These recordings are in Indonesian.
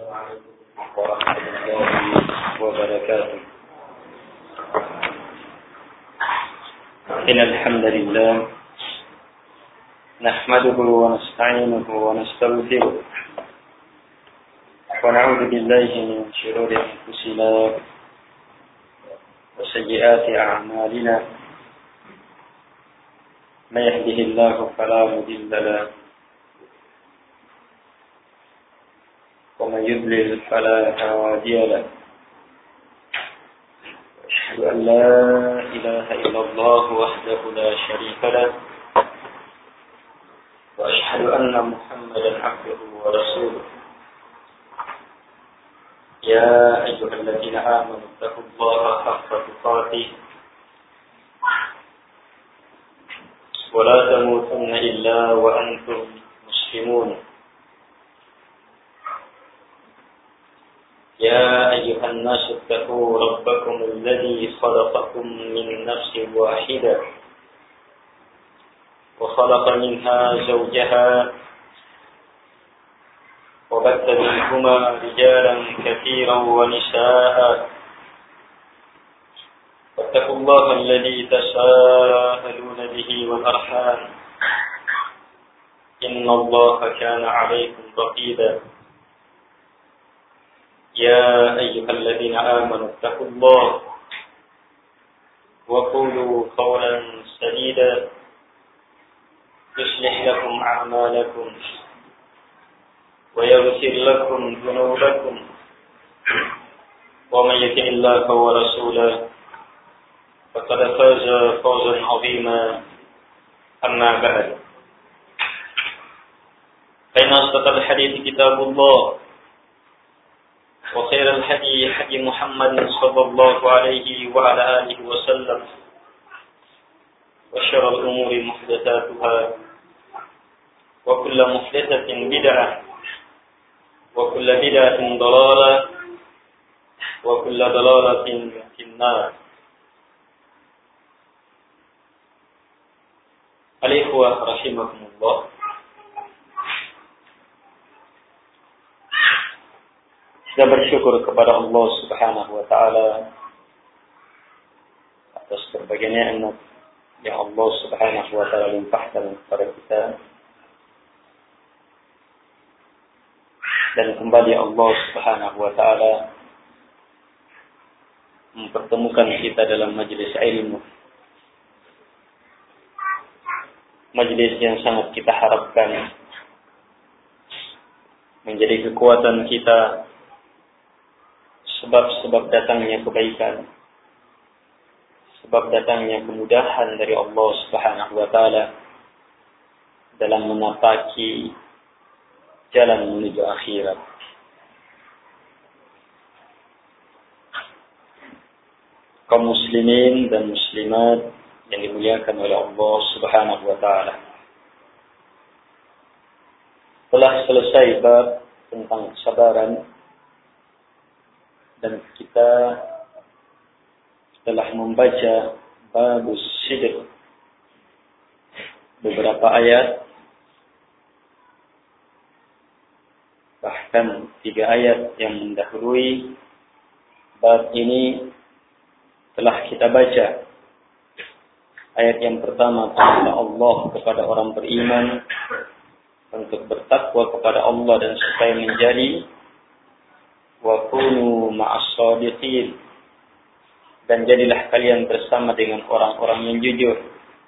السلام عليكم ورحمة الله وبركاته. إن الحمد لله نحمده ونستعينه ونستغفره ونعوذ بالله من شرور أنفسنا وسيئات أعمالنا. من يهده الله فلا مضل له ومن يضلل فلا هادي له. أشهد أن لا إله إلا الله وحده لا شريك له وأشهد أن محمدا عبده ورسوله. يا أيها الذين آمنوا اتقوا الله حق تقاته ولا تموتن إلا وأنتم مسلمون. يا أيها الناس اتقوا ربكم الذي خلقكم من نفس واحدة وخلق منها زوجها وبث منهما رجالا كثيرا ونساء. واتقوا الله الذي تساءلون به والأرحام إن الله كان عليكم رقيبا. يا أيها الذين آمنوا اتقوا الله وقولوا قولا سديدا يصلح لكم أعمالكم ويغفر لكم ذنوبكم ومن يطع الله ورسوله فقد فاز فوزا عظيما. أما بعد فإن أصدق الحديث كتاب الله وخير الهدي هدي محمد صلى الله عليه وعلى آله وسلم وشر الأمور محدثاتها وكل محدثة بدعة وكل بدعة ضلالة وكل ضلالة في النار. الإخوة رحمكم الله. Kita bersyukur kepada Allah Subhanahu wa taala atas berbagai nikmat yang Allah Subhanahu wa taala limpahkan kepada kita. Dan kembali Allah Subhanahu wa taala mempertemukan kita dalam majelis ilmu. Majelis yang sangat kita harapkan menjadi kekuatan kita, sebab datangnya kebaikan, sebab datangnya kemudahan dari Allah Subhanahu wa taala dalam menapaki jalan menuju akhirat. Kaum muslimin dan muslimat yang dimuliakan oleh Allah Subhanahu wa taala, telah selesai bab tentang kesabaran dan kita telah membaca babus sidq, beberapa ayat, bahkan 3 ayat yang mendahului bab ini telah kita baca. Ayat yang pertama, perintah Allah kepada orang beriman untuk bertakwa kepada Allah dan supaya menjadi wa kunu ma'as shadiqin, dan jadilah kalian bersama dengan orang-orang yang jujur.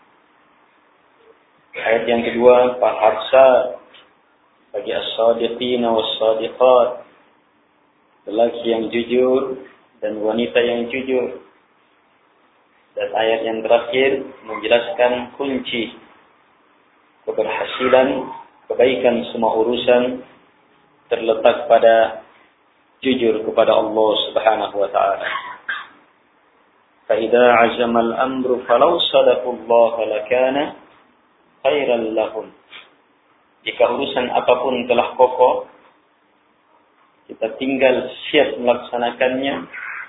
Ayat yang kedua, fahabsa bagi as-shadiqin was-shadiqat, lelaki yang jujur dan wanita yang jujur. Dan ayat yang terakhir menjelaskan kunci keberhasilan, kebaikan semua urusan terletak pada jujur kepada Allah Subhanahu wa taala. Fa idza 'azama al-amru falau sadaqallaha lakana khairan lahum. Jika urusan apapun telah kokoh, kita tinggal siap melaksanakannya,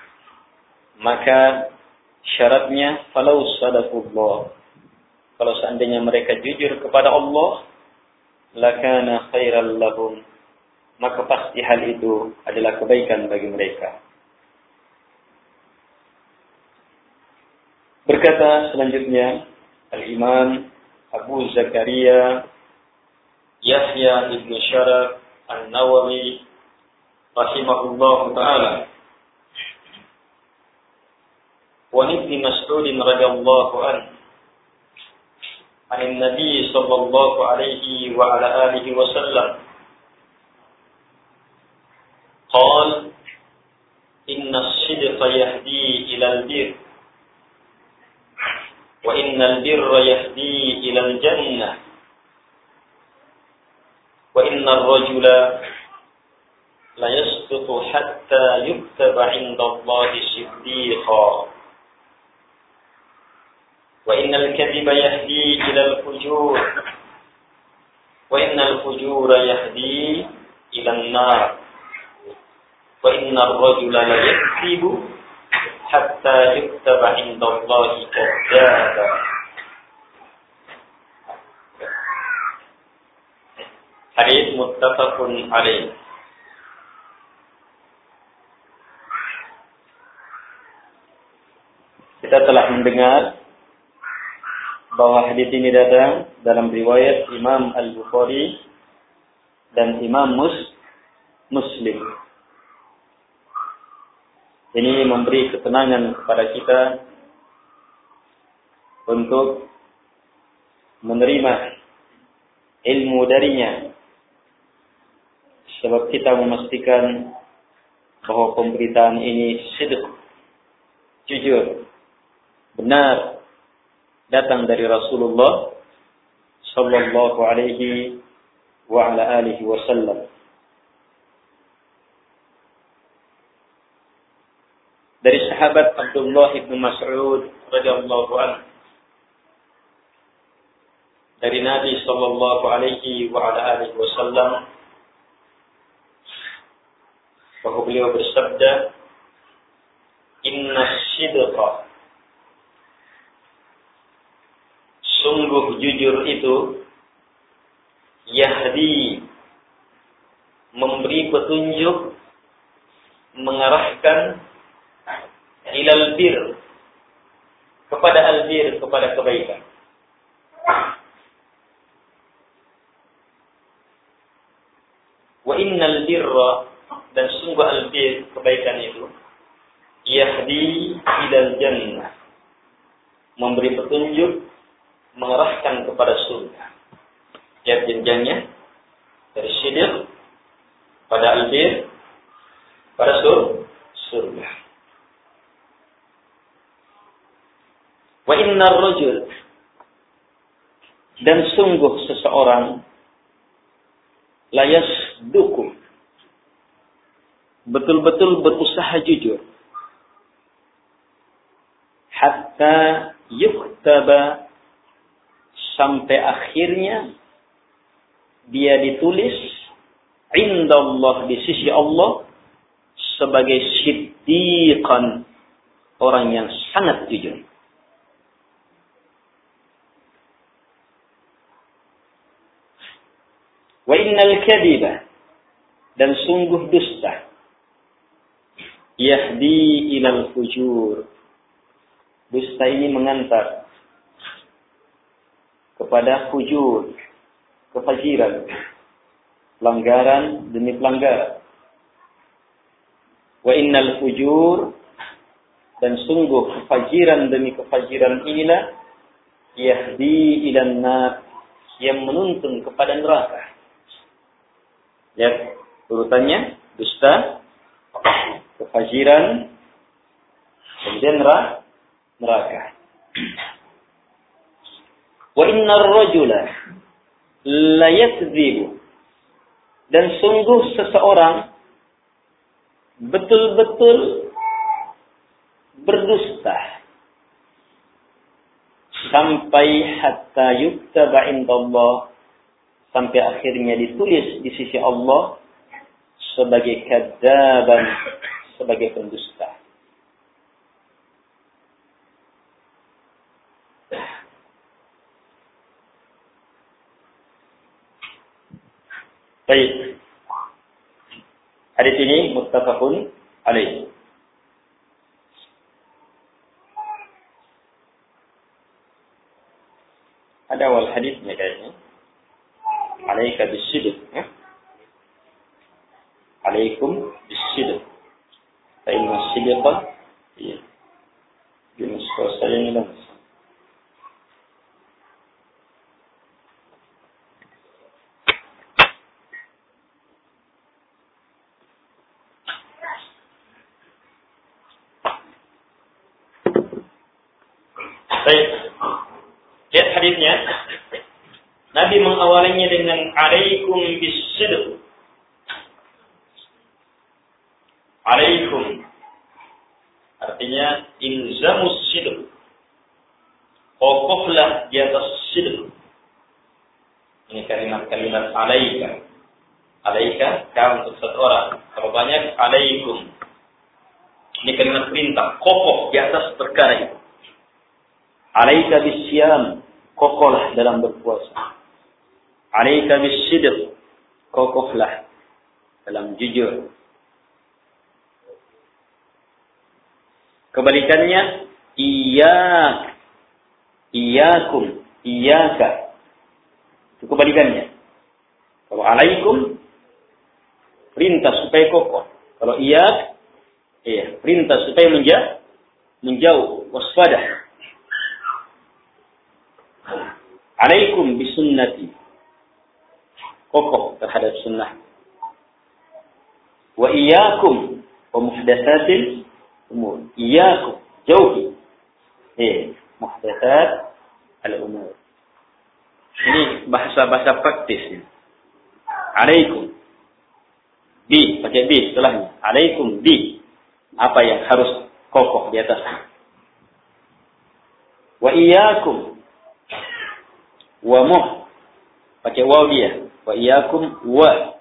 maka syaratnya falau sadaqullah. Kalau seandainya mereka jujur kepada Allah, lakana khairan lahum, maka pasti hal itu adalah kebaikan bagi mereka. Berkata selanjutnya Al-Imam Abu Zakaria Yahya ibn Sharaf An-Nawawi rahimahullah ta'ala, wa Ibn Mas'ud radhiyallahu anhu عن النبي صلى الله عليه وعلى آله وسلم قال إن الصدق يهدي إلى البر وإن البر يهدي إلى الجنة وإن الرجل لا يصدق حتى يكتب عند الله صديقا وإن الكذب يهدي إلى الفجور وإن الفجور يهدي إلى النار وإن الرجل لا يكذب حتى يكتب عند الله كذابا. Hadis muttafaqun alaih. Kita telah mendengar bahwa hadis ini datang dalam riwayat Imam Al-Bukhari dan Imam Muslim. Ini memberi ketenangan kepada kita untuk menerima ilmu darinya, sebab kita memastikan bahwa pemberitaan ini sidq, jujur, benar, datang dari Rasulullah sallallahu alaihi wa ala alihi wasallam. Dari sahabat Abdullah ibn Mas'ud radhiyallahu anhu, dari Nabi sallallahu alaihi wa ala alihi wasallam, bahwa beliau bersabda, inna sidqa, sungguh jujur itu, yahdi, memberi petunjuk, mengarahkan, ilal bir, kepada albir, kepada kebaikan. Wa innal birra, dan sungguh albir, kebaikan itu, yahdi ilal jannah, memberi petunjuk, mengarahkan kepada surga. Lihat jenjangnya, dari sidq pada albir, pada surga. Wa innar rajul, dan sungguh seseorang, la yasduqu, betul-betul berusaha jujur, hatta yuktaba, sampai akhirnya dia ditulis indallah, di sisi Allah, sebagai siddiqan, orang yang sangat jujur. Wa innal kadhiba, dan sungguh dusta, yahdi ilal fujur, dusta ini mengantar kepada fujur, kefajiran, pelanggaran demi pelanggaran. Wa innal fujur, dan sungguh kefajiran demi kefajiran inilah, yahdi ilan nar, yang menuntun kepada neraka. Lihat urutannya, dusta, kefajiran, kemudian neraka. Wa innar rajula la yakdzibu, dan sungguh seseorang betul-betul berdusta, sampai hatta yuktaba indallah, sampai akhirnya ditulis di sisi Allah sebagai kadzaban, sebagai pendusta. Baik. Hadis ini muttafaqun alaih. Ada awal hadisnya kayaknya. Alaika bisidq. Alaikum bisidq. Fa inna sidqa iya. Yunus saya ini lah. Baik. Lihat hadisnya. Nabi mengawalinya dengan alaikum bisidq. Alaikum. Artinya ilzamus sidq. Kokohlah di atas sidq. Ini kalimat-kalimat alaika. Alaika kau untuk satu orang. Kalau banyak alaikum. Ini kalimat perintah. Kokoh di atas perkara itu. Alaika bisyam, kokohlah dalam berpuasa. Alaika bisidq, kokohlah dalam jujur. Kebalikannya, iyakum, iyaka. Itu kebalikannya. Kalau alaikum, perintah supaya kokoh. Kalau iyak, perintah supaya menjauh, waspada. Alaikum bisunnati, kokoh terhadap sunnah. Wa iyyakum wa muhdatsatil umur. Iyyakum, jauhi muhdatsat al-umur. Ini bahasa-bahasa praktis. Alaikum bi, pakai bi setelahnya. Alaikum bi, apa yang harus kokoh di atasnya. Wa iyyakum wa muh, pakai waw dia. Wa iyyakum wa,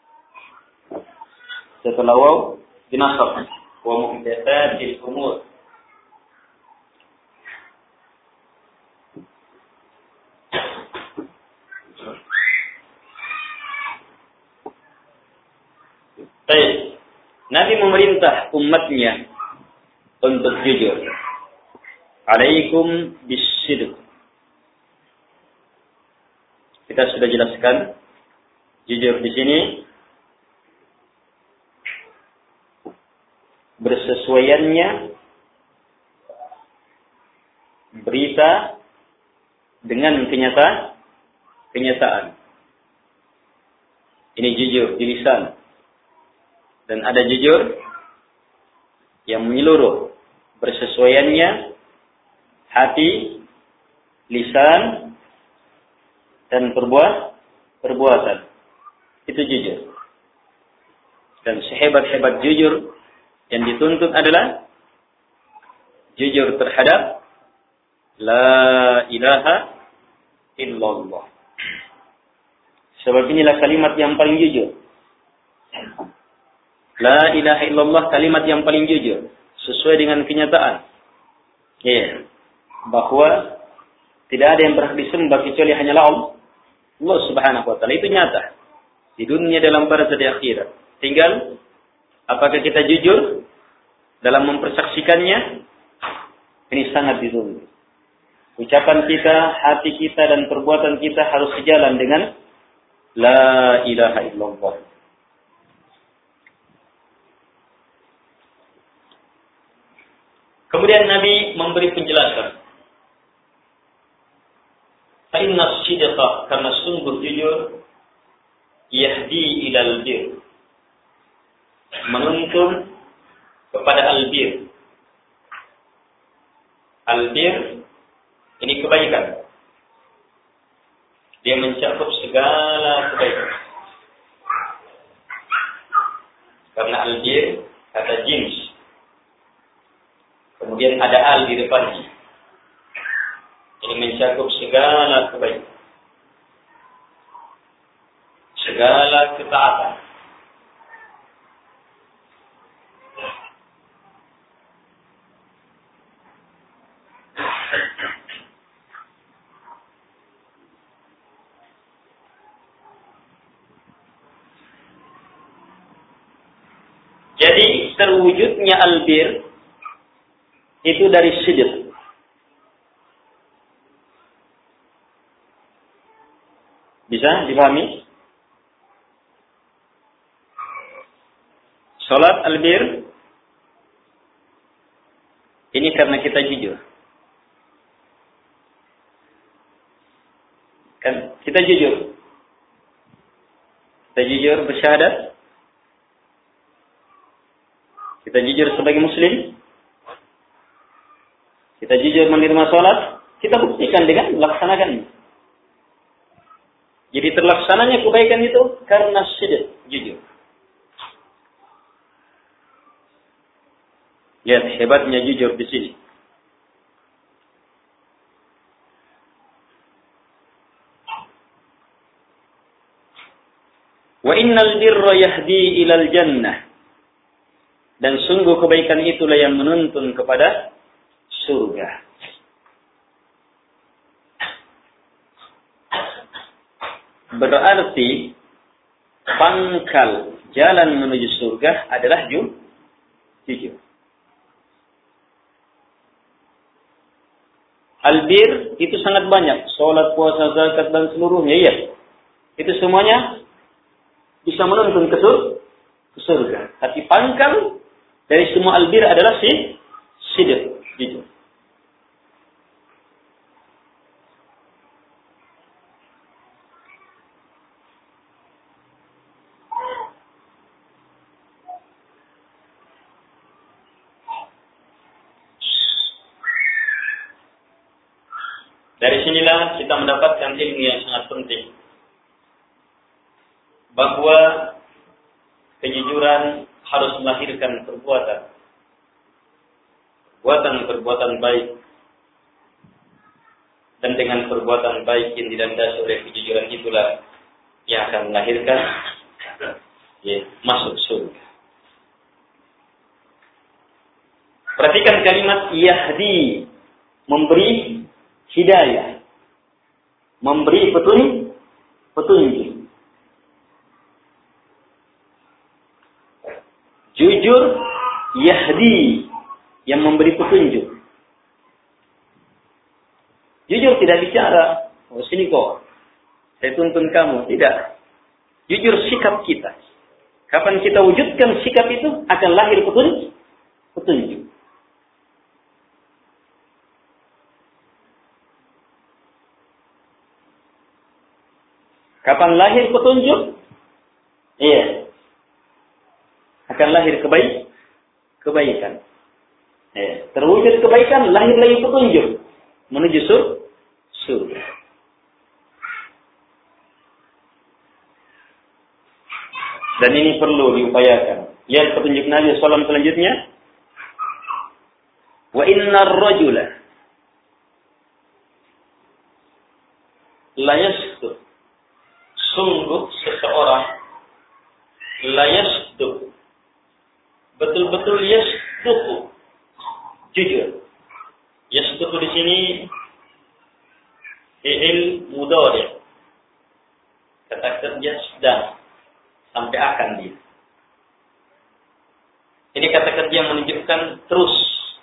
setelah waw dinasab. Wa muhdatsatil umur. Baik. Nabi memerintah umatnya untuk jujur. Alaikum bisidq. Kita sudah jelaskan jujur di sini bersesuaiannya berita dengan kenyataan. Ini jujur di lisan. Dan ada jujur yang menyeluruh, bersesuaiannya hati, lisan, dan perbuatan. Itu jujur. Dan sehebat-hebat jujur yang dituntut adalah jujur terhadap la ilaha illallah. Sebab inilah kalimat yang paling jujur. La ilaha illallah, kalimat yang paling jujur. Sesuai dengan kenyataan. Bahwa tidak ada yang berhak disembah kecuali hanyalah Allah subhanahu wa ta'ala. Itu nyata. Di dunia, dalam barzah, di akhirat. Tinggal, apakah kita jujur dalam mempersaksikannya? Ini sangat ditunggu. Ucapan kita, hati kita, dan perbuatan kita harus sejalan dengan la ilaha illallah. Kemudian Nabi memberi penjelasan. Fa'inna sidqa, karena sungguh jujur, yahdi ilal bir, menuntun kepada albir. Albir ini kebaikan. Dia mencakup segala kebaikan. Karena albir kata jins. Kemudian ada al di depannya. Ini mencakup segala kebaikan. Segala ketaatan. terwujudnya albir itu dari sidq. Bisa dipahami? Salat albir ini karena kita jujur. Kan kita jujur. Kita jujur bersyahadat. Kita jujur sebagai muslim. Kita jujur menerima salat. Kita buktikan dengan melaksanakannya. Jadi terlaksananya kebaikan itu karena sidq, jujur. Lihat hebatnya jujur di sini. Wa innal birra yahdi ilal jannah. Dan sungguh kebaikan itulah yang menuntun kepada surga. Berarti pangkal jalan menuju surga adalah jujur. Albir itu sangat banyak. Salat, puasa, zakat, dan seluruhnya. Iya. Itu semuanya bisa menuntun ke surga. Tapi pangkal dari semua albir adalah sidq, jujur. Dari sinilah kita mendapatkan ilmu yang sangat penting. Bahwa kejujuran harus melahirkan perbuatan. Perbuatan baik. Dan dengan perbuatan baik yang dilandasi oleh kejujuran itulah yang akan melahirkan masuk surga. Perhatikan kalimat yahdi, memberi hidayah, memberi petunjuk. Jujur, yahdi, yang memberi petunjuk. Jujur tidak bicara, sini kok, saya tuntun kamu. Tidak. Jujur sikap kita. Kapan kita wujudkan sikap itu, akan lahir petunjuk. Kapan lahir petunjuk? Iya. Akan lahir kebaikan. Terwujud kebaikan, lahir lagi petunjuk menuju surga. Dan ini perlu diupayakan. Lihat petunjuk Nabi SAW selanjutnya. Wa innar rajula la yasduq. Sungguh seseorang la yasduq. Betul-betul yasduq. Jujur. Yasduq di sini fi'il mudhari'. Kata kerja sedang sampai akan dia. Ini kata kerja yang menunjukkan terus.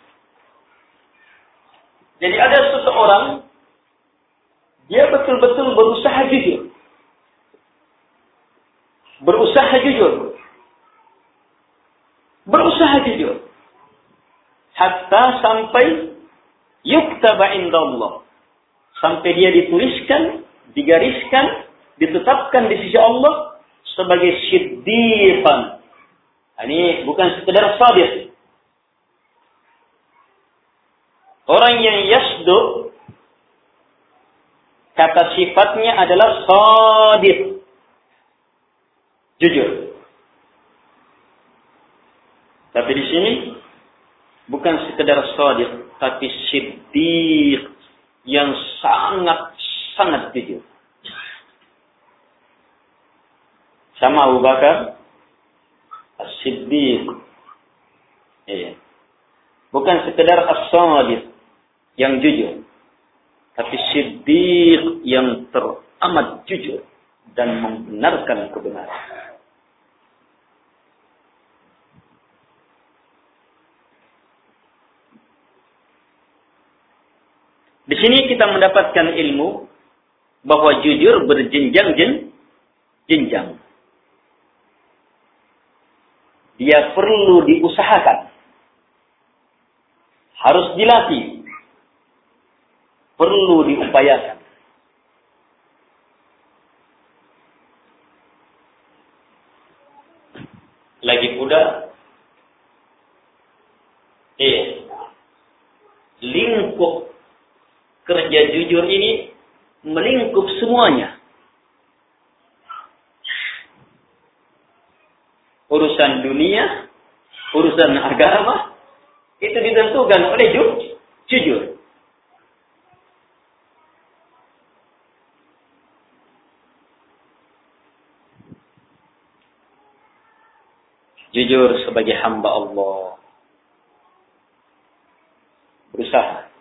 Jadi ada seseorang dia betul-betul berusaha jujur. Berusaha jujur. Hatta sampai yuktaba indallah. Sampai dia dituliskan, digariskan, ditetapkan di sisi Allah sebagai siddiqan. Ini bukan sekedar shadiq. Orang yang yasduq, kata sifatnya adalah shadiq. Jujur. Tapi di sini bukan sekedar shadiq, tapi siddiq yang sangat jujur. Sama Abu Bakar as-Siddiq. Iya. Bukan sekedar as-shadiq yang jujur, tapi siddiq yang teramat jujur dan membenarkan kebenaran. Di sini kita mendapatkan ilmu bahwa jujur berjenjang-jenjang. Dia perlu diusahakan. Harus dilatih. Perlu diupayakan. Lagi pula, lingkup kerja jujur ini melingkup semuanya. Urusan dunia, urusan agama, itu ditentukan oleh jujur. Jujur sebagai hamba Allah. Berusaha.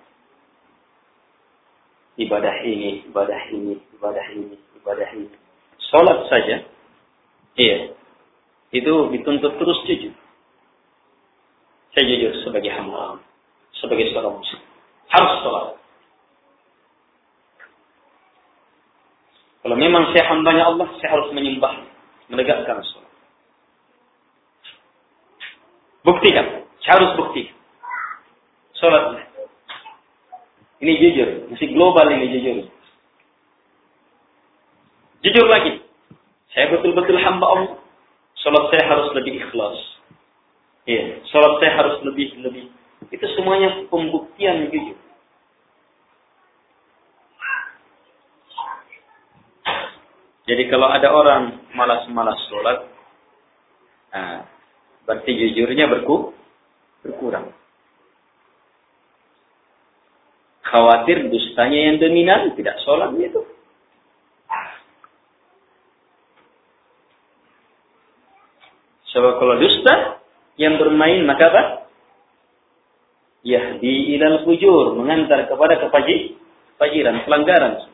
Ibadah ini. Salat saja. Iya. Itu dituntut terus jujur. Saya jujur sebagai hamba, sebagai seorang muslim. Harus salat. Kalau memang saya hambanya Allah, saya harus menyembah, menegakkan salat. Buktikan. Saya harus buktikan. Salatnya. Ini jujur. Masih global ini jujur. Jujur lagi. Saya betul-betul hamba Allah. Salat saya harus lebih ikhlas. Iya. Salat saya harus lebih. Itu semuanya pembuktian jujur. Jadi kalau ada orang malas-malas salat, berarti jujurnya berkurang. Khawatir dustanya yang dominan, tidak sholat itu. Sebab kalau dusta yang bermain, maka apa? Yahdi ilal fujur, mengantar kepada kefajiran, pelanggaran.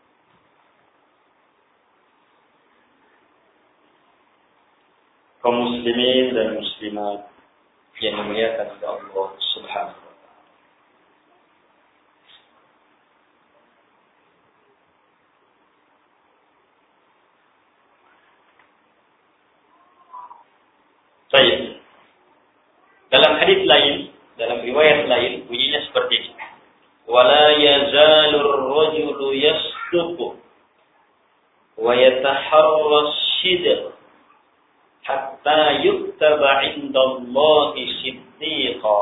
Kaum muslimin dan muslimat yang dimuliakan oleh Allah Subhanahu wa taala. Baik. Dalam hadis lain, dalam riwayat lain bunyinya seperti ini. Wala yazalur rajulu yasduqu wa yataharra sidq hatta yuktaba 'indallahi siddiqa.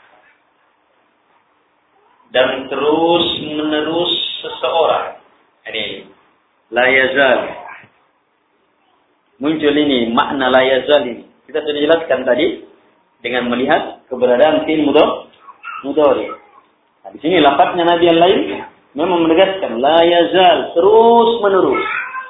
Dan terus menerus seseorang, ini la yazal, muncul ini makna la yazal ini. Kita sudah jelaskan tadi dengan melihat keberadaan fi'il mudhari. Nah, di sini lafaznya Nabi yang lain memang menegaskan la yazal, terus menerus.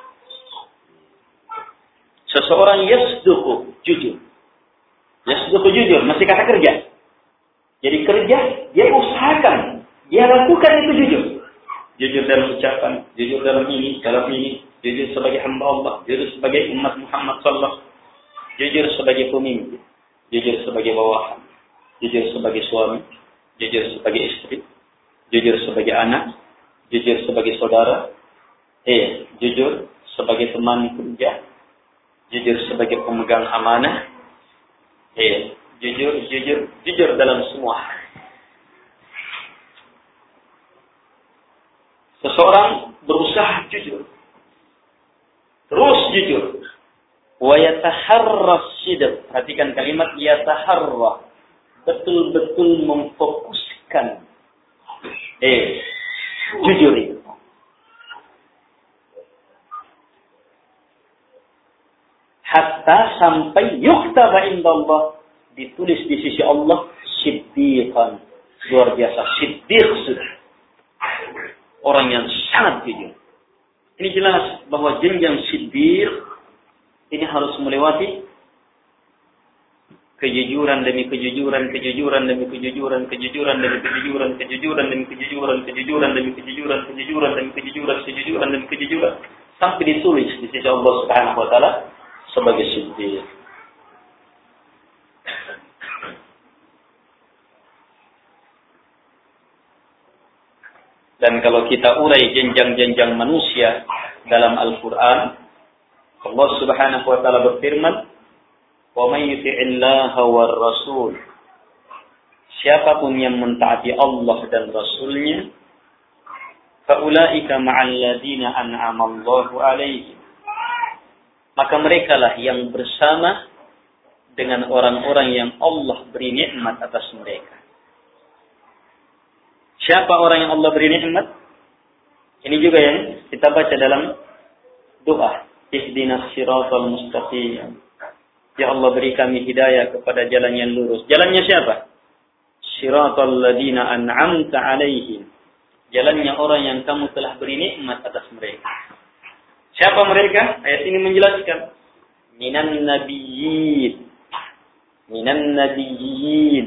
Seseorang yasduqu, jujur. Yasduqu jujur, masih kata kerja. Jadi kerja, dia usahakan, dia lakukan itu jujur. Jujur dalam ucapan, jujur dalam ini, jujur sebagai hamba Allah, jujur sebagai umat Muhammad sallallahu, jujur sebagai pemimpin, jujur sebagai bawahan, jujur sebagai suami, jujur sebagai istri, jujur sebagai anak, jujur sebagai saudara, jujur sebagai teman kerja, jujur sebagai pemegang amanah, jujur dalam semua. Seseorang berusaha jujur, terus jujur. Wa yataharra sidq. Perhatikan kalimat yataharra. Betul-betul memfokuskan. Jujur itu. Hatta sampai yuktaba indallah, ditulis di sisi Allah siddiqan. Luar biasa, siddiq sudah. Orang yang sangat jujur. Ini jelas bahwa jenjang siddiq ini harus melewati kejujuran demi kejujuran, kejujuran demi kejujuran, kejujuran demi kejujuran, kejujuran demi kejujuran, kejujuran demi kejujuran, kejujuran demi kejujuran, kejujuran demi kejujuran, sampai ditulis di sisi Allah Subhanahu wa taala sebagai siddiq. Dan kalau kita urai jenjang-jenjang manusia dalam Al-Quran, Allah Subhanahu wa taala berfirman, "Wa may yuti'illaha war rasul." Siapapun yang mentaati Allah dan Rasulnya, faulaika ma'al ladzina an'ama Allahu 'alaihim. Maka merekalah yang bersama dengan orang-orang yang Allah beri nikmat atas mereka. Siapa orang yang Allah beri nikmat? Ini juga yang kita baca dalam doa. Ihdinas siratal mustaqim. Ya Allah, beri kami hidayah kepada jalan yang lurus. Jalannya siapa? Siratal ladzina an'amta 'alaihim. Jalannya orang yang kamu telah beri nikmat atas mereka. Siapa mereka? Ayat ini menjelaskan. Minan nabiyyin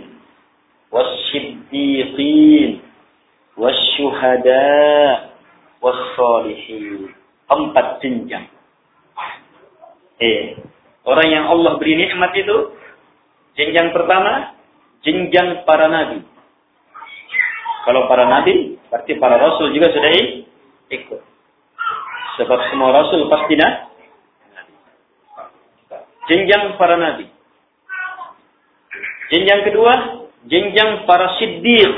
was-siddiqin was-syuhada was-salihin. 4 jenjang. Orang yang Allah beri nikmat itu, jenjang pertama, jenjang para nabi. Kalau para nabi, berarti para rasul juga sudah ikut. Sebab semua rasul pasti nabi. Jenjang para nabi. Jenjang kedua, jenjang para siddiq.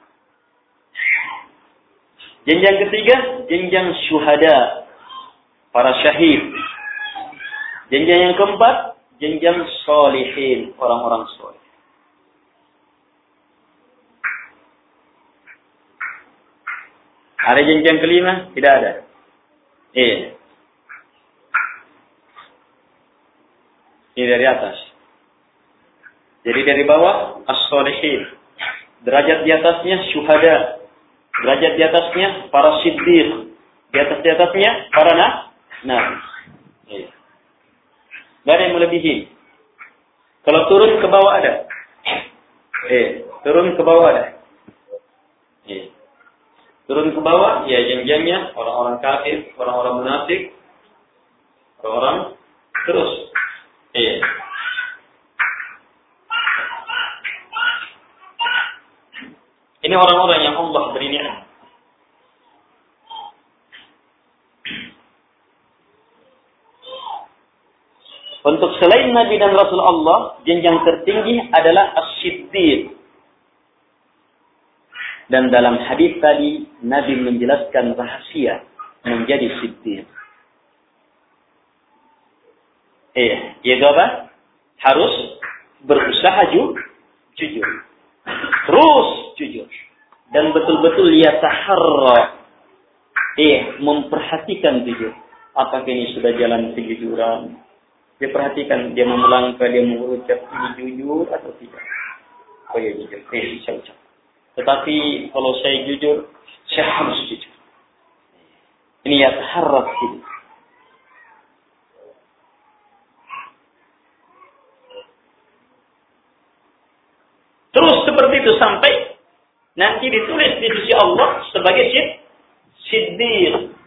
Jenjang ketiga, jenjang syuhada, para syahid. Jenjang yang keempat, jenjang sholihin, orang-orang soleh. Ada jenjang kelima? Tidak ada. Ini dari atas. Jadi dari bawah, as-sholihin. Derajat di atasnya syuhada. Derajat di atasnya para siddiq. Di atasnya para nabi. Tidak ada yang melebihi. Kalau turun ke bawah ada. Turun ke bawah ada. Turun ke bawah, ya jenjangnya orang-orang kafir, orang-orang munafik, orang-orang terus. Ini orang-orang yang Allah beri nikmat. Untuk selain Nabi dan Rasul Allah, jenjang tertinggi adalah as-siddiq. Dan dalam hadis tadi, Nabi menjelaskan rahasia menjadi siddiq. Yaitu apa? Harus berusaha jujur. Terus jujur. Dan betul-betul yataharra. Memperhatikan jujur. Apakah ini sudah jalan kejujuran? Dia perhatikan, dia melangkah, dia mengucap ini jujur atau tidak. Oh ya jujur, saya ucap. Tetapi kalau saya jujur, saya harus jujur. Ini yataharra ini. Terus seperti itu sampai nanti ditulis di sisi Allah sebagai siddiq.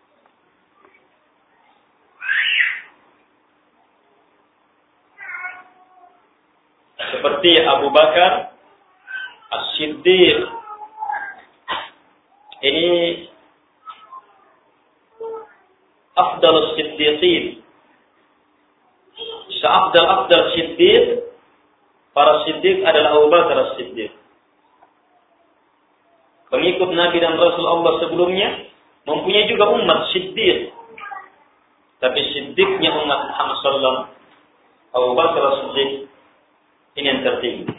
Seperti Abu Bakar As-Siddiq. Ini afdalus siddiqin. Seafdal siddiq, para siddiq adalah Abu Bakar As-Siddiq. Pengikut Nabi dan Rasul Allah sebelumnya mempunyai juga umat siddiq. Tapi siddiqnya umat Muhammad sallallahu Abu Bakar As-Siddiq ini yang tertinggi.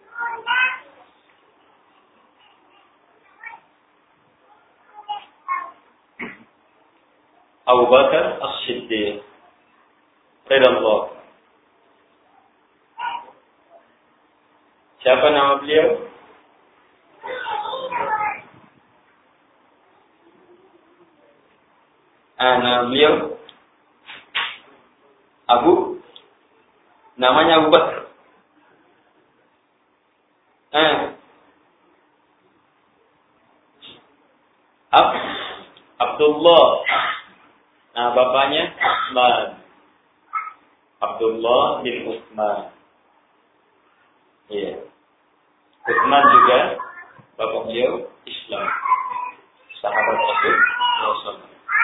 Abu Bakar As-Siddiq radhiyallahu. Siapa nama beliau? Nama beliau namanya Abu Bakar. Abdullah. Nah, bapaknya Utsman. Abdullah bin Utsman. Utsman juga bapak beliau Islam. sahabat Rasul.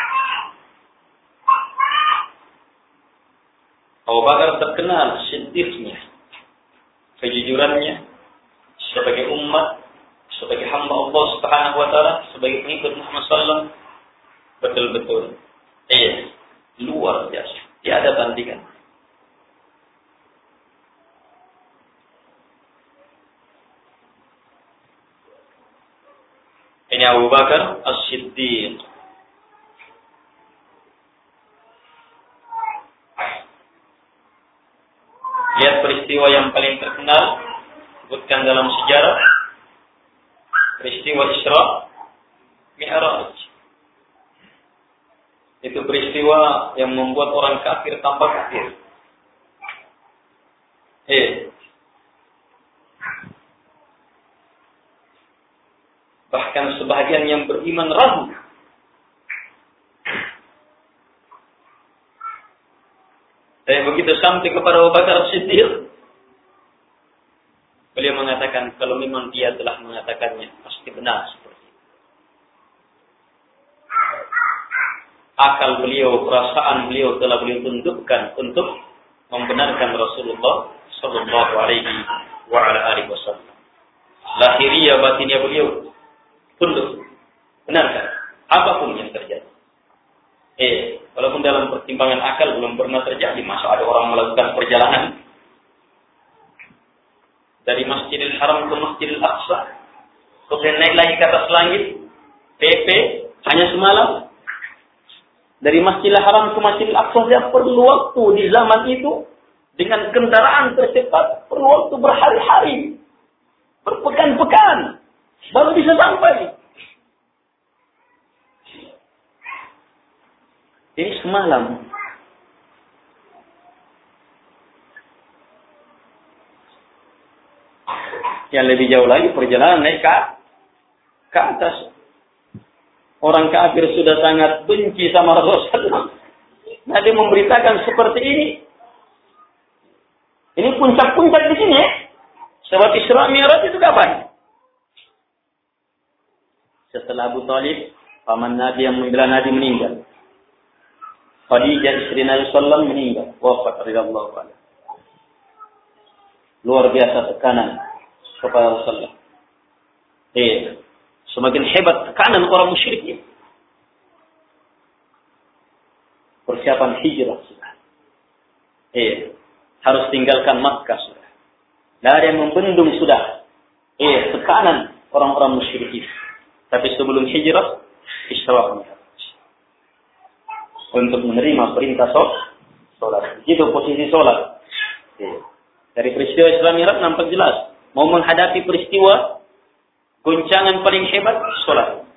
Abu Bakar terkenal siddiqnya, kejujurannya sebagai umat, sebagai hamba Allah Subhanahu wa taala, sebagai pengikut Muhammad sallallahu betul-betul luar biasa. Tiada tandingan. Ini Abu Bakar As-Siddiq. Lihat peristiwa yang paling terkenal disebutkan dalam sejarah, peristiwa Isra Mi'raj. Itu peristiwa yang membuat orang kafir tambah kafir. Bahkan sebahagian yang beriman ragu. Saya begitu sampai kepada Abu Bakar Siddiq, beliau mengatakan kalau memang dia telah mengatakannya pasti benar seperti itu. Akal beliau, perasaan beliau telah beliau tundukkan untuk membenarkan Rasulullah sallallahu alaihi wasallam. Lahiriah batinnya beliau tunduk, benarkan apapun yang terjadi. Walaupun dalam pertimbangan akal belum pernah terjadi, masa ada orang melakukan perjalanan dari Masjidil Haram ke Masjidil Aqsa, kemudian naik lagi ke atas langit, PP hanya semalam. Dari Masjidil Haram ke Masjidil Aqsa dia perlu waktu di zaman itu dengan kendaraan tercepat perlu waktu berhari-hari, berpekan-pekan baru bisa sampai. Ini semalam. Yang lebih jauh lagi perjalanan naik ke atas. Orang kafir sudah sangat benci sama Rasulullah. Nah, dia memberitakan seperti ini. Ini puncak-puncak di sini ya. Sebab Isra Mi'raj itu kapan? Setelah Abu Talib, paman Nabi yang membela Nabi meninggal. Khadijah istri Nabi sallallahu meninggal, wafat radhiyallahu anha. Luar biasa tekanan kepada Rasulullah. Semakin hebat tekanan orang musyrik. Persiapan hijrah sudah. Harus tinggalkan Makkah sudah. Tidak ada yang membendung sudah. Tekanan orang-orang musyrik. Tapi sebelum hijrah, Isra untuk menerima perintah sholat. Itu posisi sholat. Dari peristiwa Isra Mi'raj nampak jelas. Mau menghadapi peristiwa goncangan paling hebat, sholat.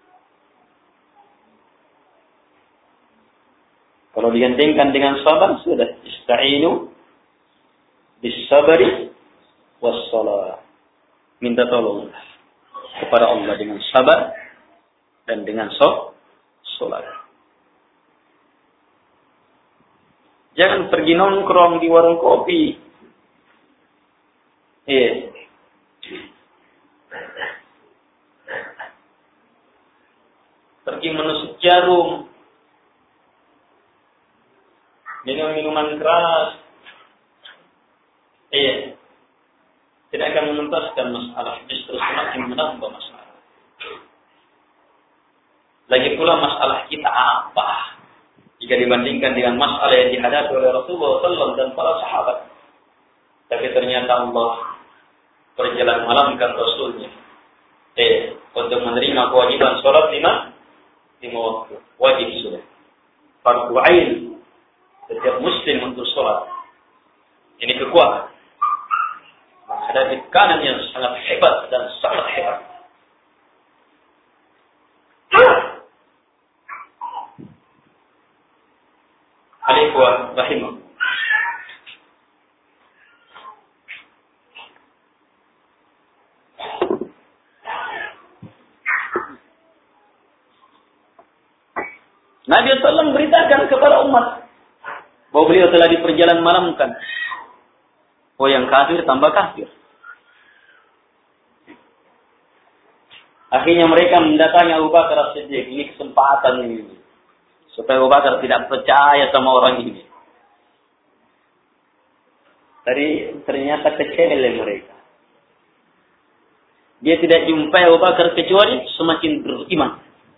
Kalau digandingkan dengan sabar, sudah. Ista'inu bis-sabari was-sholat. Minta tolong kepada Allah dengan sabar dan dengan sholat. Jangan pergi nongkrong di warung kopi. Pergi menusuk jarum. Minum minuman keras. Tidak akan menuntaskan masalah. Justru semakin menambah masalah. Lagi pula masalah kita apa? Jika dibandingkan dengan masalah yang dihadapi oleh Rasulullah SAW dan para sahabat. Tapi ternyata Allah berjalan malamkan Rasulnya. Untuk menerima kewajiban sholat lima waktu. Wajib sudah. Fardu ain. Setiap muslim untuk sholat. Ini kekuatan. Menghadapi tekanan yang sangat hebat dan sangat hebat. Al-Ikhwan rahimah. Nabi SAW beritakan kepada umat bahwa beliau telah diperjalan malamkan. Oh, yang kafir tambah kafir. Akhirnya mereka mendatangi Abu Bakar As-Siddiq. Ini kesempatan ini. Supaya Abu Bakar tidak percaya sama orang ini. Tadi ternyata kecele mereka. Dia tidak jumpai Abu Bakar kecuali semakin beriman.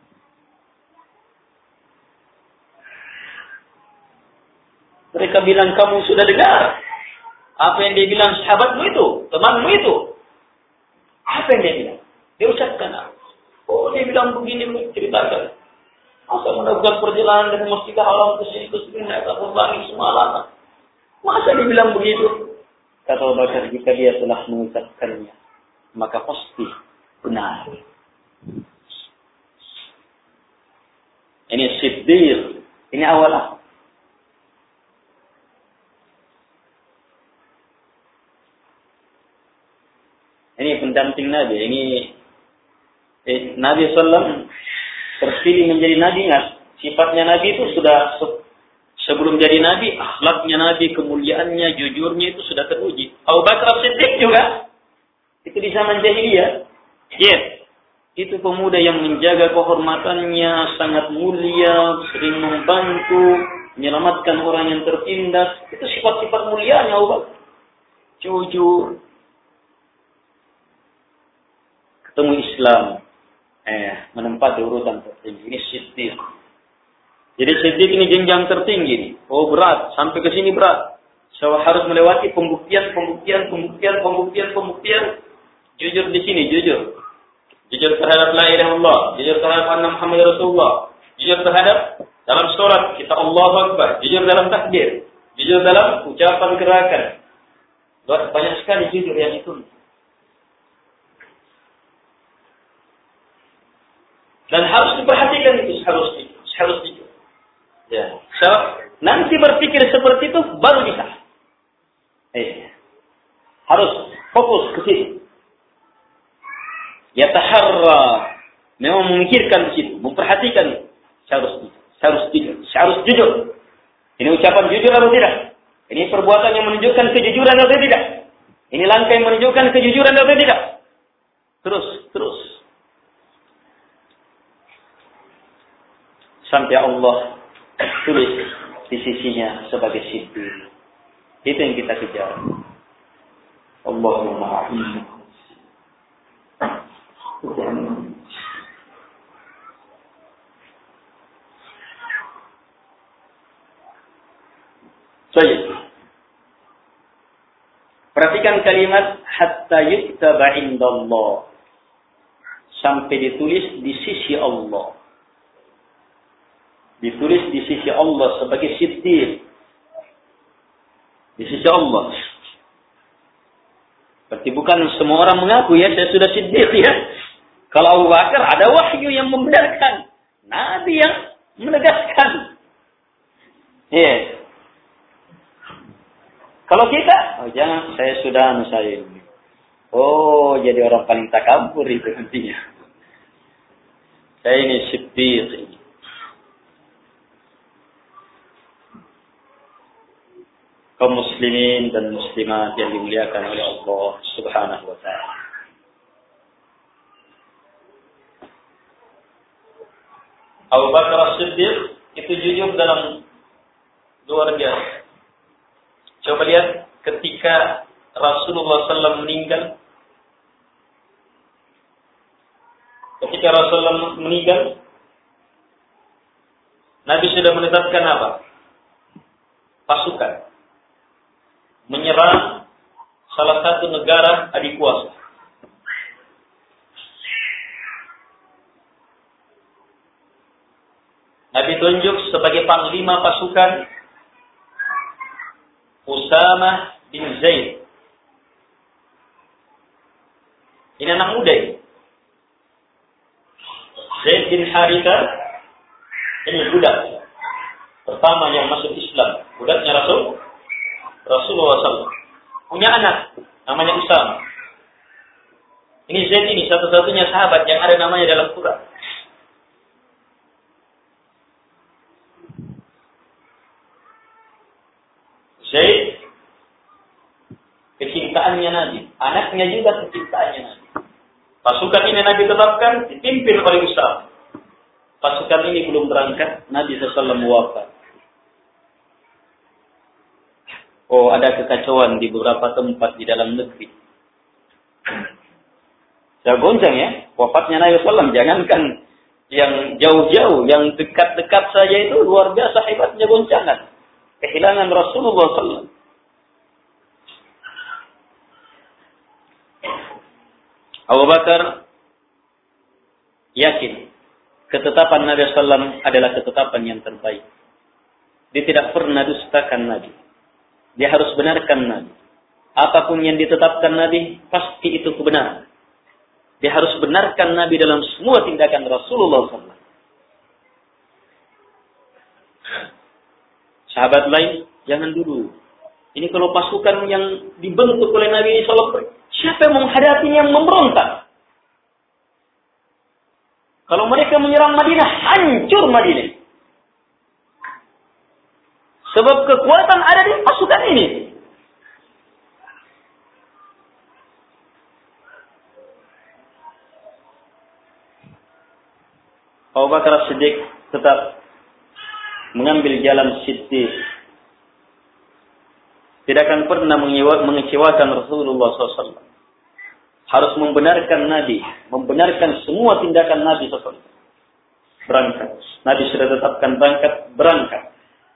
Mereka bilang, kamu sudah dengar apa yang dia bilang sahabatmu itu, temanmu itu. Apa yang dia bilang? Dia ucapkan apa? Oh, dia bilang begini, ceritakan. Masa melakukan perjalanan dari Masjidil Haram ke sini, naik kapal langit semalam. Masa dia bilang begitu? Kata Abu Bakar, jika dia telah mengucapkannya, maka pasti benar. Ini Siddiq. Ini awal. Ini pendamping Nabi. Ini Nabi SAW terpilih menjadi Nabi. Sifatnya Nabi itu sudah sebelum jadi Nabi, akhlaknya Nabi, kemuliaannya, jujurnya itu sudah teruji. Abu Bakar Siddiq juga. Itu di zaman jahiliyah. Yes. Itu pemuda yang menjaga kehormatannya, sangat mulia, sering membantu, menyelamatkan orang yang tertindas. Itu sifat-sifat mulianya Abu Bakar. Jujur. Ketemu Islam. Menempati urutan tertinggi. Ini Siddiq. Jadi Siddiq ini jenjang tertinggi. Oh berat. Sampai ke sini berat. So harus melewati pembuktian. Jujur di sini, jujur. Jujur terhadap la ilaha illallah, jujur terhadap anna Muhammad Rasulullah, jujur terhadap dalam sholat kita Allahu Akbar, jujur dalam takbir, jujur dalam ucapan gerakan. Banyak sekali jujur yang itu. Dan harus diperhatikan itu, harus jujur. Ya. So, nanti berpikir seperti itu baru bisa. Harus fokus ke situ. Ya taharra, memang memikirkan di situ, memperhatikan. Harus jujur. Ini ucapan jujur atau tidak? Ini perbuatan yang menunjukkan kejujuran atau tidak? Ini langkah yang menunjukkan kejujuran atau tidak? Terus. Sampai Allah tulis di sisinya sebagai siddiq. Itu yang kita kejar. Allahumma a'inna. Baik. Perhatikan kalimat hatta yuktaba indallah. Sampai ditulis di sisi Allah. Ditulis di sisi Allah sebagai siddiq. Di sisi Allah. Berarti bukan semua orang mengaku ya saya sudah siddiq ya. Kalau Abu Bakar ada wahyu yang membenarkan. Nabi yang menegaskan. Yes. Kalau kita, jangan saya sudah ini. Oh, jadi orang paling takabur itu nantinya. Saya ini siddiq ini. Kaum muslimin dan muslimat yang dimuliakan oleh Allah Subhanahu wa taala. Abu Bakar As-Siddiq itu jujur dalam luar biasa. Coba lihat ketika Rasulullah SAW meninggal. Ketika Rasulullah meninggal, Nabi sudah menetapkan apa? Pasukan. Menyerang salah satu negara adik kuasa. Nabi tunjuk sebagai panglima pasukan Usamah bin Zaid. Ini anak muda ini. Zaid bin Haritha ini budak pertama yang masuk Islam. Budaknya Rasulullah SAW. Punya anak namanya Usamah. Ini Zaid ini satu-satunya sahabat yang ada namanya dalam Quran. Zaid kecintaannya Nabi, anaknya juga kecintaannya Nabi. Pasukan ini Nabi tetapkan dipimpin oleh Usama. Pasukan ini belum berangkat, Nabi SAW wafat. Oh, ada kekacauan di beberapa tempat di dalam negeri. Saya goncang ya, wafatnya Nabi SAW. Jangankan yang jauh-jauh, yang dekat-dekat saja itu luar biasa hebatnya goncangan. Kehilangan Rasulullah SAW. Abu Bakar yakin ketetapan Nabi SAW adalah ketetapan yang terbaik. Dia tidak pernah dustakan Nabi. Dia harus benarkan Nabi. Apapun yang ditetapkan Nabi, pasti itu kebenaran. Dia harus benarkan Nabi dalam semua tindakan Rasulullah SAW. Sahabat lain, jangan dulu. Ini kalau pasukan yang dibentuk oleh Nabi SAW, siapa yang menghadapi yang memberontak? Kalau mereka menyerang Madinah, hancur Madinah. Sebab kekuatan ada di pasukan ini. Abu Bakar Siddiq tetap mengambil jalan Siddiq. Tidak akan pernah mengecewakan Rasulullah SAW. Harus membenarkan Nabi, membenarkan semua tindakan Nabi SAW. Berangkat. Nabi sudah tetapkan berangkat.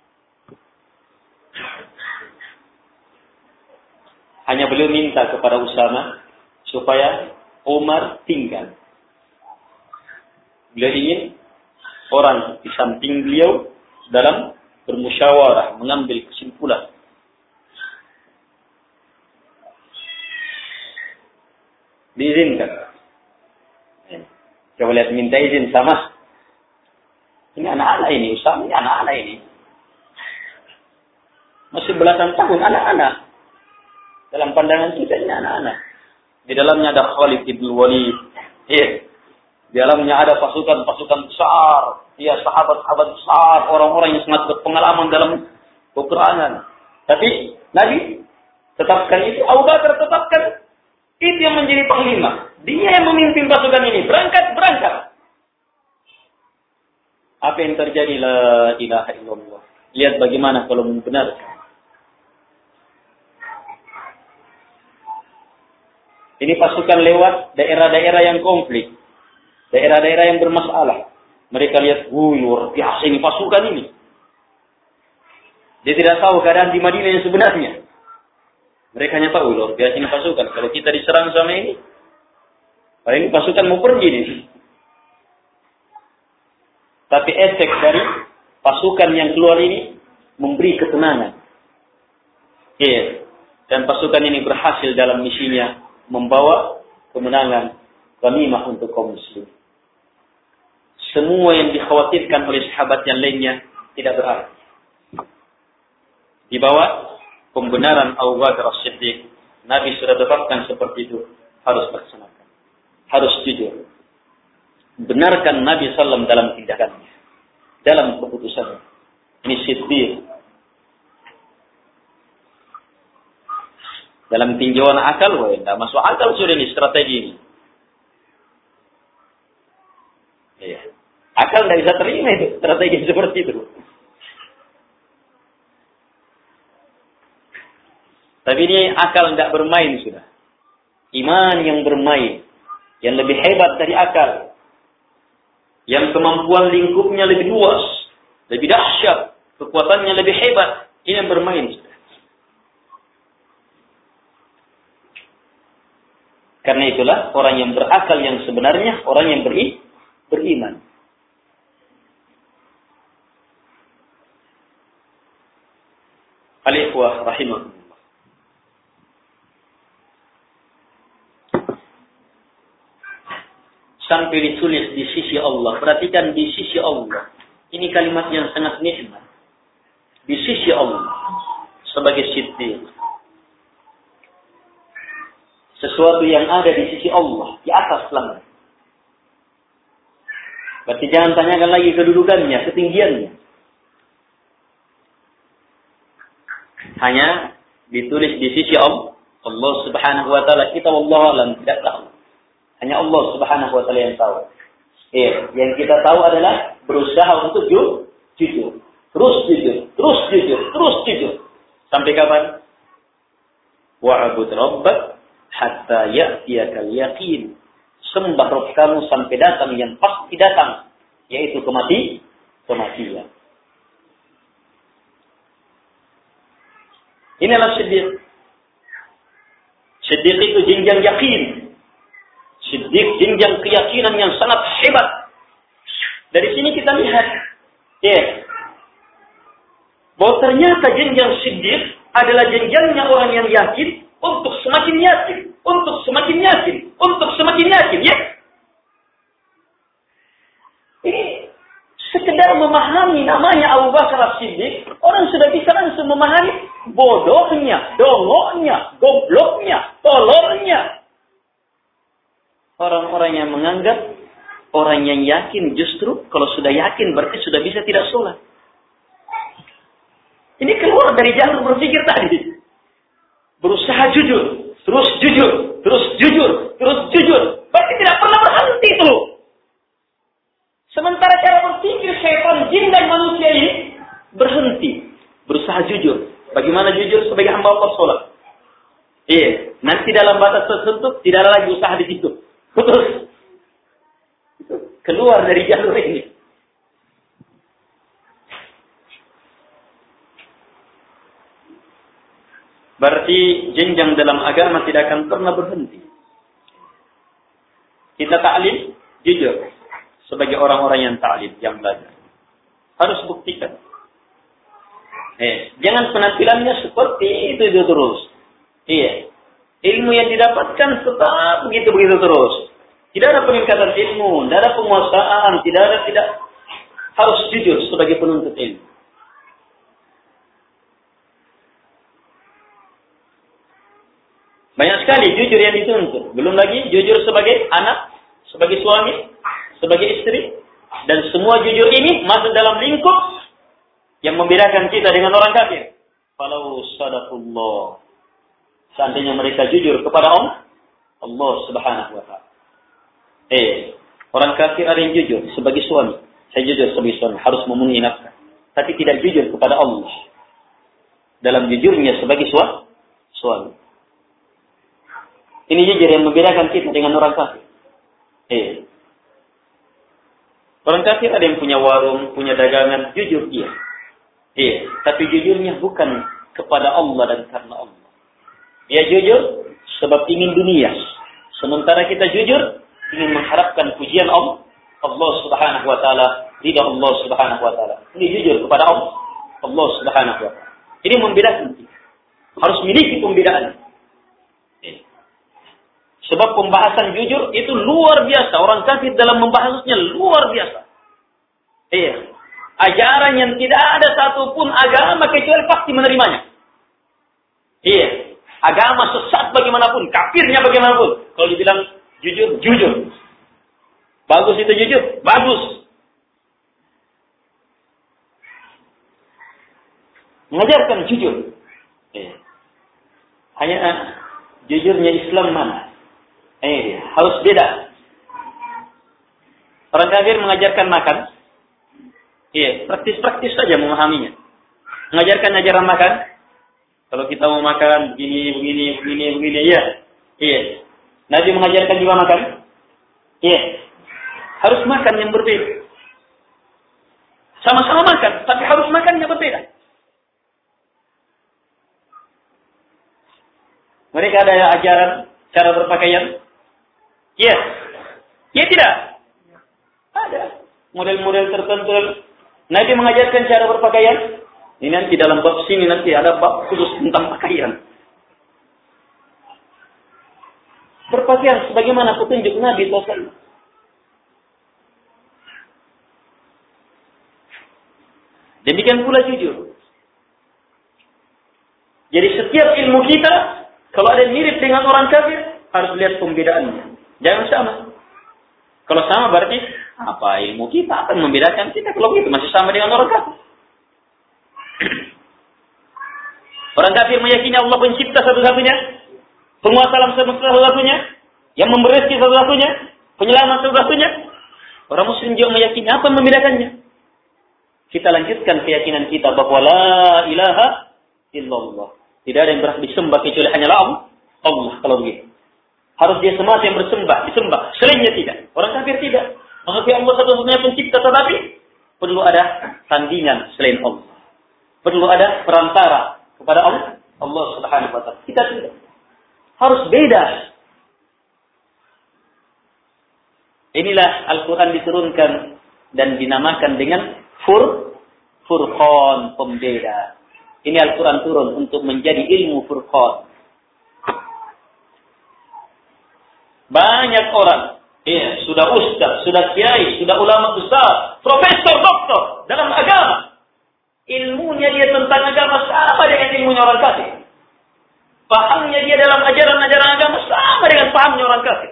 Hanya beliau minta kepada Usama supaya Umar tinggal. Beliau ingin orang di samping beliau dalam bermusyawarah, mengambil kesimpulan. Diizinkan. Coba lihat, minta izin sama. Ini anak-anak ini, Usama ini anak-anak ini. Masih belasan tahun, anak-anak. Dalam pandangan kita ini anak-anak. Di dalamnya ada Khalid ibn Walid. Di dalamnya ada pasukan-pasukan besar. Ya, sahabat-sahabat besar. Orang-orang yang sangat berpengalaman dalam peperangan. Tapi Nabi tetapkan itu. Abu Bakar tetapkan. Itu yang menjadi panglima. Dia yang memimpin pasukan ini. Berangkat. Apa yang terjadi? La ilaha illallah. Lihat bagaimana kalau membenarkan. Ini pasukan lewat daerah-daerah yang konflik. Daerah-daerah yang bermasalah. Mereka lihat, luar biasa ini pasukan ini. Dia tidak tahu keadaan di Madinah yang sebenarnya. Mereka hanya tahu, luar biasa ini pasukan. Kalau kita diserang sama ini, kalau ini pasukan mau pergi nih. Tapi efek dari pasukan yang keluar ini memberi ketenangan. Iya. Dan pasukan ini berhasil dalam misinya membawa kemenangan ghanimah untuk kaum muslim. Semua yang dikhawatirkan oleh sahabat yang lainnya tidak berarti. Di bawah pembenaran Abu Bakar As-Siddiq, Nabi sudah tetapkan seperti itu, harus laksanakan. Harus jujur. Benarkan Nabi SAW dalam tindakannya, dalam keputusannya. Ini Siddiq. Dalam tinjauan akal, tidak masuk akal sudah ini strategi ini. Iya. Akal tidak bisa terima itu strategi seperti itu. Tapi ini akal tidak bermain sudah. Iman yang bermain, yang lebih hebat dari akal, yang kemampuan lingkupnya lebih luas, lebih dahsyat, kekuatannya lebih hebat, ini yang bermain sudah. Karena itulah orang yang berakal yang sebenarnya orang yang beriman. Al-ikhwah rahimahullah. Sampai ditulis di sisi Allah. Perhatikan, di sisi Allah. Ini kalimat yang sangat nikmat. Di sisi Allah. Sebagai siddiq. Sesuatu yang ada di sisi Allah, di atas langit. Berarti jangan tanyakan lagi kedudukannya, ketinggiannya. Hanya ditulis di sisi Allah. Allah Subhanahu wa taala, kita wallahu alam tidak tahu. Hanya Allah Subhanahu wa taala yang tahu. Yang kita tahu adalah berusaha untuk jujur. Terus jujur. Sampai kapan? Wa'bud rabbak hatta ya'tiyakal yaqin. Sembah Rabb kamu sampai datang yang pasti datang, yaitu kematian. Inilah siddiq. Siddiq itu jenjang yakin. Siddiq jenjang keyakinan yang sangat hebat. Dari sini kita lihat, bahwa ternyata jenjang siddiq adalah jenjangnya orang yang yakin untuk semakin yakin, ya. Ini sekedar memahami namanya Abu Bakar As-Siddiq, orang sudah bisa langsung memahami bodohnya, dongoknya, gobloknya, tololnya. Orang-orang yang menganggap orang yang yakin justru kalau sudah yakin berarti sudah bisa tidak sholat. Ini keluar dari jalur berpikir tadi. Berusaha jujur, terus jujur. Berarti tidak pernah berhenti itu. Sementara cara berpikir syaitan, jin dan manusia ini berhenti. Berusaha jujur. Bagaimana jujur sebagai hamba Allah sholat? Nanti dalam batas tertentu tidak ada lagi usaha di situ. Putus. Keluar dari jalur ini. Berarti jenjang dalam agama tidak akan pernah berhenti. Kita ta'lim, jujur. Sebagai orang-orang yang ta'lim, yang belajar. Harus buktikan. Jangan penampilannya seperti itu terus. Ilmu yang didapatkan tetap begitu terus. Tidak ada peningkatan ilmu, tidak ada penguasaan, tidak harus jujur sebagai penuntut ilmu. Banyak sekali jujur yang dituntut. Belum lagi jujur sebagai anak, sebagai suami, sebagai istri. Dan semua jujur ini masuk dalam lingkup yang membedakan kita dengan orang kafir. Falau sadaqullah. Seandainya mereka jujur kepada Allah Subhanahu wa ta'ala. Orang kafir ada yang jujur sebagai suami. Saya jujur sebagai suami, harus memenuhi nafkah. Tapi tidak jujur kepada Allah. Dalam jujurnya sebagai suami. Ini jujur yang membedakan kita dengan orang kafir. Orang kafir ada yang punya warung, punya dagangan, jujur dia. Tapi jujurnya bukan kepada Allah dan karena Allah. Dia jujur sebab ingin dunia. Sementara kita jujur ingin mengharapkan pujian Allah Subhanahu wa taala, ridha Allah Subhanahu wa taala. Ini jujur kepada Allah Subhanahu wa taala. Ini membedakan kita. Harus miliki pembedaan. Sebab pembahasan jujur itu luar biasa. Orang kafir dalam membahasnya luar biasa. Ajaran yang tidak ada satupun agama kecuali pasti menerimanya. Agama sesat bagaimanapun, kafirnya bagaimanapun. Kalau dibilang jujur. Bagus itu jujur, bagus. Mengajarkan jujur. Hanya jujurnya Islam mana? Harus beda. Orang kafir mengajarkan makan. Praktis-praktis saja memahaminya. Mengajarkan ajaran makan. Kalau kita mau makan begini, ya. Nabi mengajarkan juga makan. Harus makan yang berbeda. Sama-sama makan, tapi harus makan yang berbeda. Mereka ada ajaran cara berpakaian. Tidak. Ada model-model tertentu. Nabi mengajarkan cara berpakaian. Ini nanti dalam bab sini nanti ada bab khusus tentang pakaian. Berpakaian sebagaimana petunjuk Nabi SAW. Demikian pula jujur. Jadi setiap ilmu kita, kalau ada mirip dengan orang kafir, harus lihat pembedaannya. Jangan sama. Kalau sama berarti apa ilmu kita akan membedakan kita kalau itu masih sama dengan orang kafir. Orang kafir meyakini Allah pencipta satu-satunya, penguasa alam semesta satu-satunya. Yang memberi rezeki satu-satunya, penyelamat satu-satunya. Orang muslim juga meyakini apa yang membedakannya. Kita lanjutkan keyakinan kita bahwa la ilaha illallah. Tidak ada yang berhak disembah kecuali hanyalah Allah. Kalau begitu, harus dia semata yang disembah. Selainnya tidak. Orang kafir tidak. Mengakui Allah satu-satunya pencipta, tetapi perlu ada tandingan selain Allah. Perlu ada perantara kepada Allah Subhanahu wa taala. Kita tidak. Harus beda. Inilah Al-Quran diturunkan dan dinamakan dengan Furqan, pembeda. Ini Al-Quran turun untuk menjadi ilmu Furqan. Banyak orang, sudah ustaz, sudah kiai, sudah ulama besar, profesor, doktor dalam agama. Ilmunya dia tentang agama sama dengan ilmunya orang kafir. Pahamnya dia dalam ajaran-ajaran agama sama dengan pahamnya orang kafir.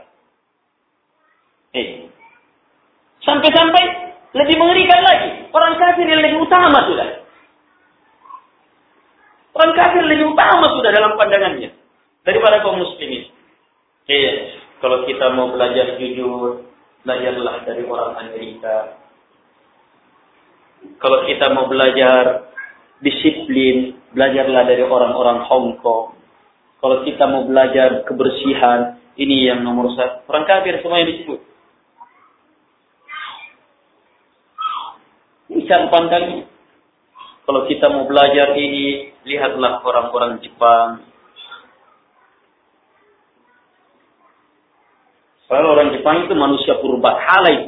Sampai-sampai lebih mengerikan lagi. Orang kafir yang lebih utama sudah. Orang kafir lebih utama sudah dalam pandangannya daripada kaum muslimin. Kalau kita mau belajar jujur, belajarlah dari orang Amerika. Kalau kita mau belajar disiplin, belajarlah dari orang-orang Hong Kong. Kalau kita mau belajar kebersihan, ini yang nomor satu. Orang kafir semua yang disebut. Ini cara pandangnya. Kalau kita mau belajar ini, lihatlah orang-orang Jepang. Kalau orang Jepang itu manusia purba-kala itu.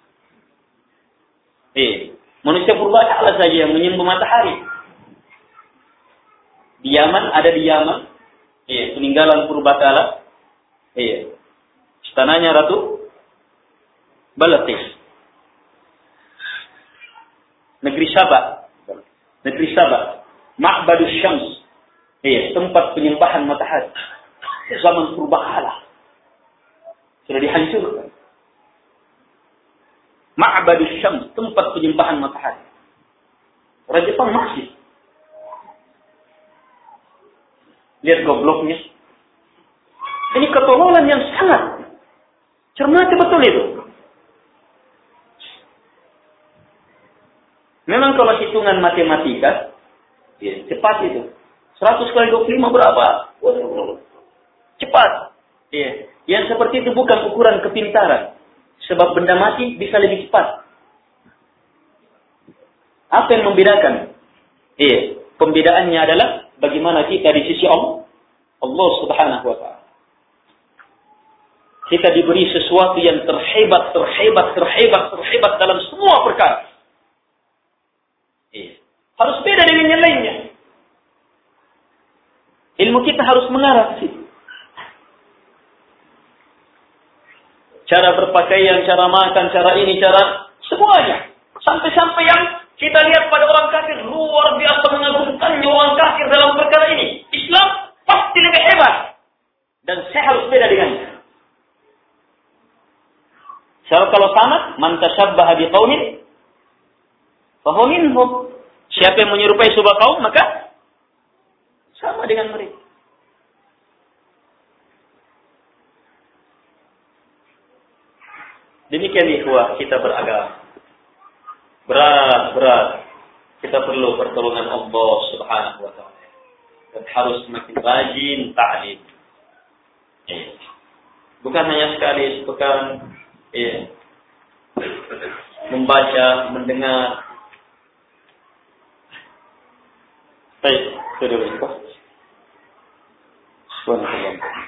Manusia purba-kala saja yang menyembah matahari. Di Yaman, ada di Yaman. Peninggalan purba-kala. Istananya Ratu Balqis. Negeri Sabah. Ma'badus Syams. Tempat penyembahan matahari. Zaman purba-kala. Sudah dihancurkan. Ma'badus Syams, tempat penyembahan matahari. Orang Jepang masih. Lihat gobloknya. Ini ketololan yang sangat cermat betul itu. Memang kalau hitungan matematika, cepat itu. 100 kali 25 berapa? Cepat. Yang seperti itu bukan ukuran kepintaran. Sebab benda mati bisa lebih cepat. Apa yang membedakan? Pembedaannya adalah bagaimana kita di sisi Allah Subhanahu wa ta'ala. Kita diberi sesuatu yang terhebat dalam semua perkara. Harus beda dengan yang lainnya. Ilmu kita harus mengarah ke situ. Cara berpakaian, cara makan, cara ini, cara semuanya. Sampai-sampai yang kita lihat pada orang kafir luar biasa mengagumkannya orang kafir dalam perkara ini. Islam pasti lebih hebat. Dan saya harus beda dengannya. Kalau sama, man tashabbaha biqaumin fahuwa minhum. Siapa yang menyerupai sebuah kaum, maka sama dengan mereka. Demikian ikhwah kita beragama. Berat. Kita perlu pertolongan Allah Subhanahu wa ta'ala. Dan harus semakin rajin ta'lim. Bukan hanya sekali sepekan membaca, mendengar. Baik, sudah berikut. Subhanallah.